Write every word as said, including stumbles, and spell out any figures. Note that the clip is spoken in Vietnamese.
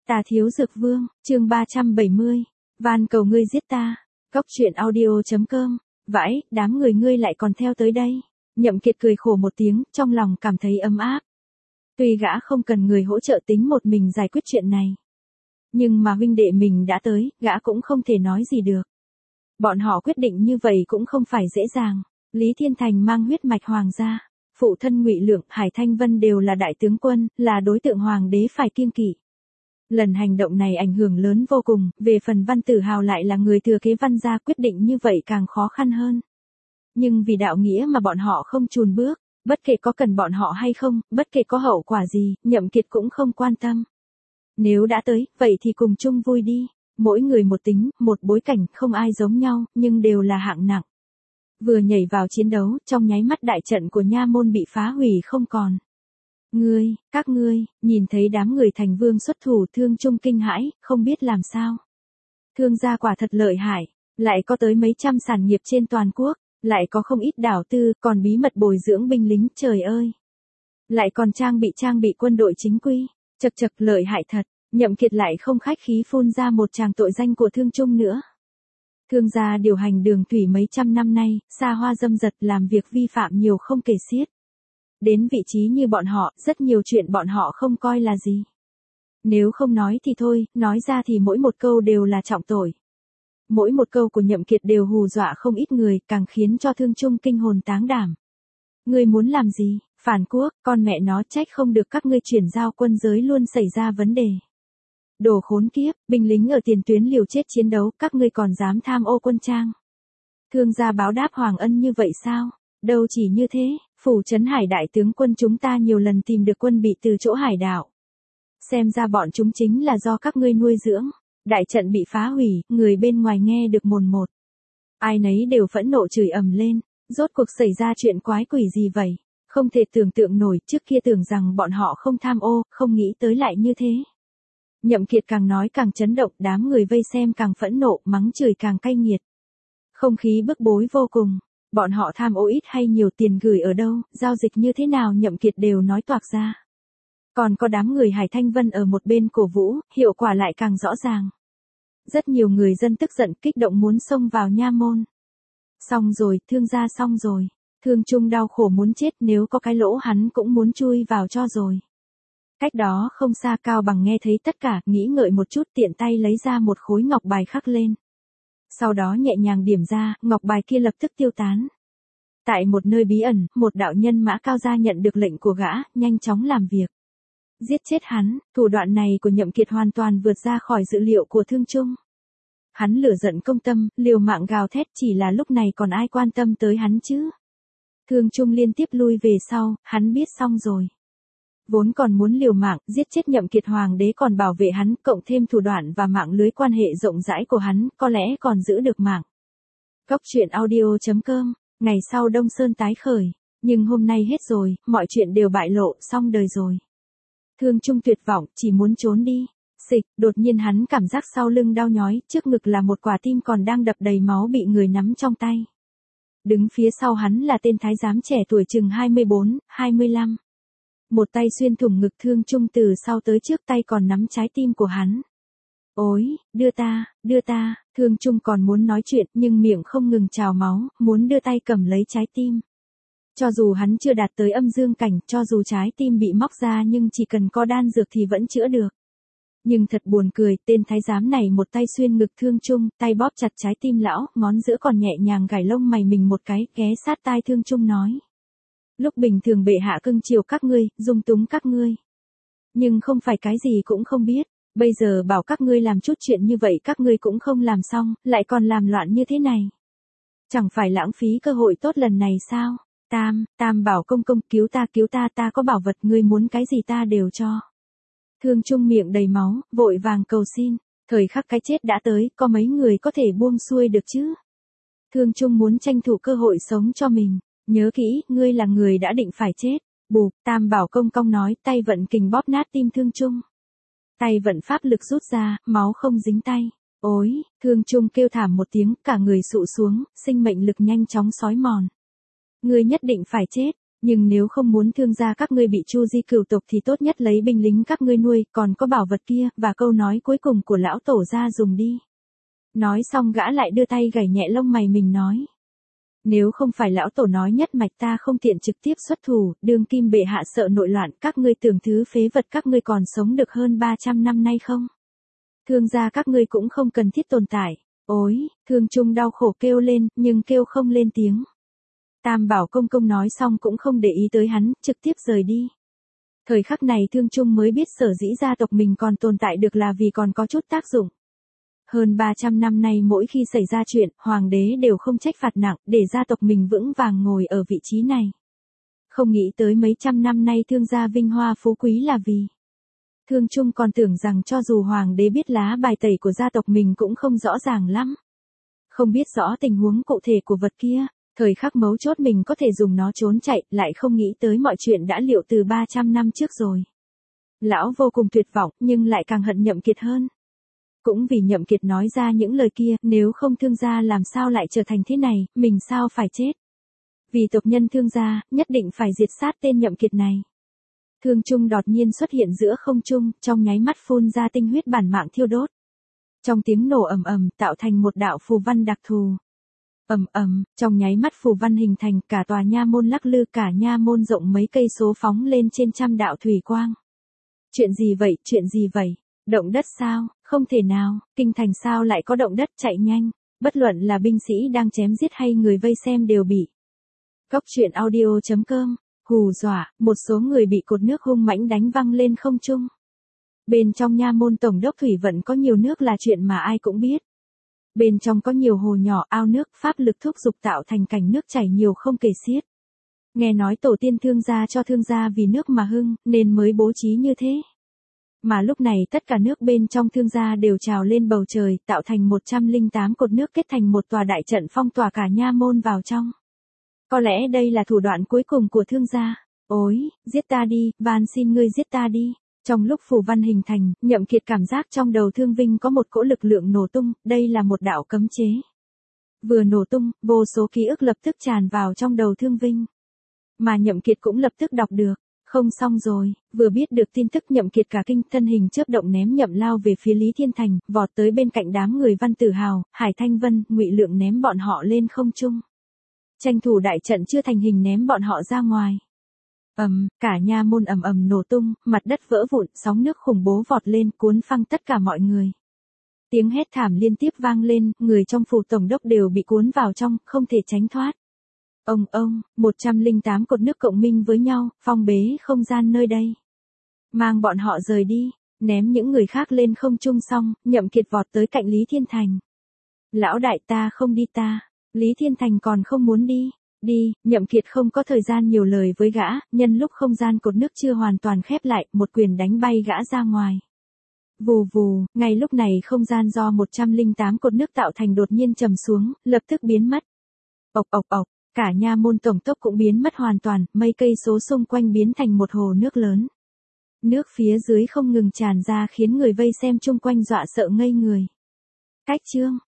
Tà Thiếu Dược Vương, chương ba trăm bảy mươi. Van cầu ngươi giết ta. Cốc truyện audio chấm com. Vãi, đám người ngươi lại còn theo tới đây. Nhậm Kiệt cười khổ một tiếng, trong lòng cảm thấy ấm áp. Tuy gã không cần người hỗ trợ tính một mình giải quyết chuyện này. Nhưng mà huynh đệ mình đã tới, gã cũng không thể nói gì được. Bọn họ quyết định như vậy cũng không phải dễ dàng. Lý Thiên Thành mang huyết mạch hoàng gia. Phụ thân Ngụy Lượng, Hải Thanh Vân đều là đại tướng quân, là đối tượng hoàng đế phải kiêng kỵ. Lần hành động này ảnh hưởng lớn vô cùng, về phần Văn Tử Hào lại là người thừa kế Văn gia, quyết định như vậy càng khó khăn hơn. Nhưng vì đạo nghĩa mà bọn họ không chùn bước, bất kể có cần bọn họ hay không, bất kể có hậu quả gì, Nhậm Kiệt cũng không quan tâm. Nếu đã tới, vậy thì cùng chung vui đi. Mỗi người một tính, một bối cảnh, không ai giống nhau, nhưng đều là hạng nặng. Vừa nhảy vào chiến đấu, trong nháy mắt đại trận của nha môn bị phá hủy không còn. Ngươi, các ngươi, nhìn thấy đám người Thành Vương xuất thủ, Thương Trung kinh hãi, không biết làm sao. Thương gia quả thật lợi hại, lại có tới mấy trăm sản nghiệp trên toàn quốc, lại có không ít đảo tư, còn bí mật bồi dưỡng binh lính, trời ơi. Lại còn trang bị trang bị quân đội chính quy, chật chật lợi hại thật. Nhậm Kiệt lại không khách khí phun ra một tràng tội danh của Thương Trung nữa. Thương gia điều hành đường thủy mấy trăm năm nay, xa hoa dâm dật, làm việc vi phạm nhiều không kể xiết. Đến vị trí như bọn họ, rất nhiều chuyện bọn họ không coi là gì. Nếu không nói thì thôi, nói ra thì mỗi một câu đều là trọng tội. Mỗi một câu của Nhậm Kiệt đều hù dọa không ít người, càng khiến cho Thương Trung kinh hồn táng đảm. Ngươi muốn làm gì? Phản quốc, con mẹ nó, trách không được các ngươi chuyển giao quân giới luôn xảy ra vấn đề. Đồ khốn kiếp, binh lính ở tiền tuyến liều chết chiến đấu, các ngươi còn dám tham ô quân trang. Thương gia báo đáp hoàng ân như vậy sao? Đâu chỉ như thế, phủ trấn Hải đại tướng quân chúng ta nhiều lần tìm được quân bị từ chỗ hải đảo. Xem ra bọn chúng chính là do các ngươi nuôi dưỡng. Đại trận bị phá hủy, người bên ngoài nghe được mồn một. Ai nấy đều phẫn nộ chửi ầm lên, rốt cuộc xảy ra chuyện quái quỷ gì vậy? Không thể tưởng tượng nổi, trước kia tưởng rằng bọn họ không tham ô, không nghĩ tới lại như thế. Nhậm Kiệt càng nói càng chấn động, đám người vây xem càng phẫn nộ, mắng chửi càng cay nghiệt. Không khí bức bối vô cùng, bọn họ tham ô ít hay nhiều, tiền gửi ở đâu, giao dịch như thế nào, Nhậm Kiệt đều nói toạc ra. Còn có đám người Hải Thanh Vân ở một bên cổ vũ, hiệu quả lại càng rõ ràng. Rất nhiều người dân tức giận, kích động muốn xông vào nha môn. Xong rồi, Thương gia xong rồi. Thương Trung đau khổ muốn chết, nếu có cái lỗ hắn cũng muốn chui vào cho rồi. Cách đó không xa, Cao Bằng nghe thấy tất cả, nghĩ ngợi một chút, tiện tay lấy ra một khối ngọc bài khắc lên. Sau đó nhẹ nhàng điểm ra, ngọc bài kia lập tức tiêu tán. Tại một nơi bí ẩn, một đạo nhân mã cao gia nhận được lệnh của gã, nhanh chóng làm việc. Giết chết hắn, thủ đoạn này của Nhậm Kiệt hoàn toàn vượt ra khỏi dự liệu của Thương Trung. Hắn lửa giận công tâm, liều mạng gào thét, chỉ là lúc này còn ai quan tâm tới hắn chứ. Thương Trung liên tiếp lui về sau, hắn biết xong rồi. Vốn còn muốn liều mạng, giết chết Nhậm Kiệt hoàng đế còn bảo vệ hắn, cộng thêm thủ đoạn và mạng lưới quan hệ rộng rãi của hắn, có lẽ còn giữ được mạng. Cốc truyện audio chấm com, ngày sau Đông Sơn tái khởi, nhưng hôm nay hết rồi, mọi chuyện đều bại lộ, xong đời rồi. Thương Trung tuyệt vọng, chỉ muốn trốn đi. Xịch, đột nhiên hắn cảm giác sau lưng đau nhói, trước ngực là một quả tim còn đang đập đầy máu bị người nắm trong tay. Đứng phía sau hắn là tên thái giám trẻ tuổi chừng hai mươi bốn, hai mươi lăm. Một tay xuyên thủng ngực Thương Trung từ sau tới trước, tay còn nắm trái tim của hắn. Ôi, đưa ta, đưa ta, Thương Trung còn muốn nói chuyện nhưng miệng không ngừng trào máu, muốn đưa tay cầm lấy trái tim. Cho dù hắn chưa đạt tới âm dương cảnh, cho dù trái tim bị móc ra nhưng chỉ cần có đan dược thì vẫn chữa được. Nhưng thật buồn cười, tên thái giám này một tay xuyên ngực Thương Trung, tay bóp chặt trái tim lão, ngón giữa còn nhẹ nhàng gảy lông mày mình một cái, ghé sát tai Thương Trung nói. Lúc bình thường bệ hạ cưng chiều các ngươi, dung túng các ngươi. Nhưng không phải cái gì cũng không biết, bây giờ bảo các ngươi làm chút chuyện như vậy các ngươi cũng không làm xong, lại còn làm loạn như thế này. Chẳng phải lãng phí cơ hội tốt lần này sao? Tam, Tam bảo công công, cứu ta cứu ta, ta có bảo vật, ngươi muốn cái gì ta đều cho. Thương Trung miệng đầy máu, vội vàng cầu xin, thời khắc cái chết đã tới, có mấy người có thể buông xuôi được chứ? Thương Trung muốn tranh thủ cơ hội sống cho mình, nhớ kỹ, ngươi là người đã định phải chết. Bụp, Tam bảo công công nói, tay vận kình bóp nát tim Thương Trung. Tay vận pháp lực rút ra, máu không dính tay. Ôi, Thương Trung kêu thảm một tiếng, cả người sụ xuống, sinh mệnh lực nhanh chóng xói mòn. Ngươi nhất định phải chết, Nhưng nếu không muốn thương gia các ngươi bị Chu Di cửu tộc thì tốt nhất lấy binh lính các ngươi nuôi, còn có bảo vật kia, và câu nói cuối cùng của lão tổ ra dùng đi. Nói xong gã lại đưa tay gảy nhẹ lông mày mình nói. Nếu không phải lão tổ nói nhất mạch ta không tiện trực tiếp xuất thủ, đương kim bệ hạ sợ nội loạn, các ngươi tưởng thứ phế vật các ngươi còn sống được hơn ba trăm năm nay không? Thương gia các ngươi cũng không cần thiết tồn tại. Ôi, Thương Trung đau khổ kêu lên, nhưng kêu không lên tiếng. Tam Bảo Công Công nói xong cũng không để ý tới hắn, trực tiếp rời đi. Thời khắc này Thương Trung mới biết sở dĩ gia tộc mình còn tồn tại được là vì còn có chút tác dụng. Hơn ba trăm năm nay mỗi khi xảy ra chuyện, hoàng đế đều không trách phạt nặng, để gia tộc mình vững vàng ngồi ở vị trí này. Không nghĩ tới mấy trăm năm nay Thương gia vinh hoa phú quý là vì. Thương Trung còn tưởng rằng cho dù hoàng đế biết lá bài tẩy của gia tộc mình cũng không rõ ràng lắm. Không biết rõ tình huống cụ thể của vật kia, thời khắc mấu chốt mình có thể dùng nó trốn chạy, lại không nghĩ tới mọi chuyện đã liệu từ ba trăm năm trước rồi. Lão vô cùng tuyệt vọng, nhưng lại càng hận Nhậm Kiệt hơn. Cũng vì Nhậm Kiệt nói ra những lời kia, nếu không Thương gia làm sao lại trở thành thế này, mình sao phải chết. Vì tộc nhân Thương gia, nhất định phải diệt sát tên Nhậm Kiệt này. Thương Trung đột nhiên xuất hiện giữa không trung, trong nháy mắt phun ra tinh huyết bản mạng thiêu đốt. Trong tiếng nổ ầm ầm, tạo thành một đạo phù văn đặc thù. Ầm ầm, trong nháy mắt phù văn hình thành, cả tòa nha môn lắc lư, cả nha môn rộng mấy cây số phóng lên trên trăm đạo thủy quang. Chuyện gì vậy, chuyện gì vậy? Động đất sao? Không thể nào, kinh thành sao lại có động đất, chạy nhanh. Bất luận là binh sĩ đang chém giết hay người vây xem đều bị. Cốc truyện audio chấm com, hù dọa, một số người bị cột nước hung mãnh đánh văng lên không trung. Bên trong nha môn tổng đốc thủy vận có nhiều nước là chuyện mà ai cũng biết. Bên trong có nhiều hồ nhỏ, ao nước, pháp lực thúc dục tạo thành cảnh nước chảy nhiều không kể xiết. Nghe nói tổ tiên Thương gia cho Thương gia vì nước mà hưng, nên mới bố trí như thế. Mà lúc này tất cả nước bên trong Thương gia đều trào lên bầu trời, tạo thành một trăm lẻ tám cột nước kết thành một tòa đại trận phong tỏa cả nha môn vào trong. Có lẽ đây là thủ đoạn cuối cùng của Thương gia. Ôi, giết ta đi, van xin ngươi giết ta đi. Trong lúc phù văn hình thành, Nhậm Kiệt cảm giác trong đầu Thương Vinh có một cỗ lực lượng nổ tung, đây là một đạo cấm chế. Vừa nổ tung, vô số ký ức lập tức tràn vào trong đầu Thương Vinh. Mà Nhậm Kiệt cũng lập tức đọc được. Không xong rồi, vừa biết được tin tức Nhậm Kiệt cả kinh, thân hình chớp động ném Nhậm lao về phía Lý Thiên Thành, vọt tới bên cạnh đám người Văn Tử Hào, Hải Thanh Vân, Ngụy Lượng ném bọn họ lên không trung. Tranh thủ đại trận chưa thành hình ném bọn họ ra ngoài. Ầm, cả nha môn ầm ầm nổ tung, mặt đất vỡ vụn, sóng nước khủng bố vọt lên, cuốn phăng tất cả mọi người. Tiếng hét thảm liên tiếp vang lên, người trong phủ tổng đốc đều bị cuốn vào trong, không thể tránh thoát. Ông ông, một trăm lẻ tám cột nước cộng minh với nhau, phong bế không gian nơi đây. Mang bọn họ rời đi, ném những người khác lên không trung xong, Nhậm Kiệt vọt tới cạnh Lý Thiên Thành. Lão đại ta không đi ta, Lý Thiên Thành còn không muốn đi. Đi, Nhậm Kiệt không có thời gian nhiều lời với gã, nhân lúc không gian cột nước chưa hoàn toàn khép lại, một quyền đánh bay gã ra ngoài. Vù vù, ngay lúc này không gian do một trăm lẻ tám cột nước tạo thành đột nhiên trầm xuống, lập tức biến mất. Ộc ộc ộc, cả nha môn tổng tốc cũng biến mất hoàn toàn, mấy cây số xung quanh biến thành một hồ nước lớn. Nước phía dưới không ngừng tràn ra khiến người vây xem chung quanh dọa sợ ngây người. Cách chương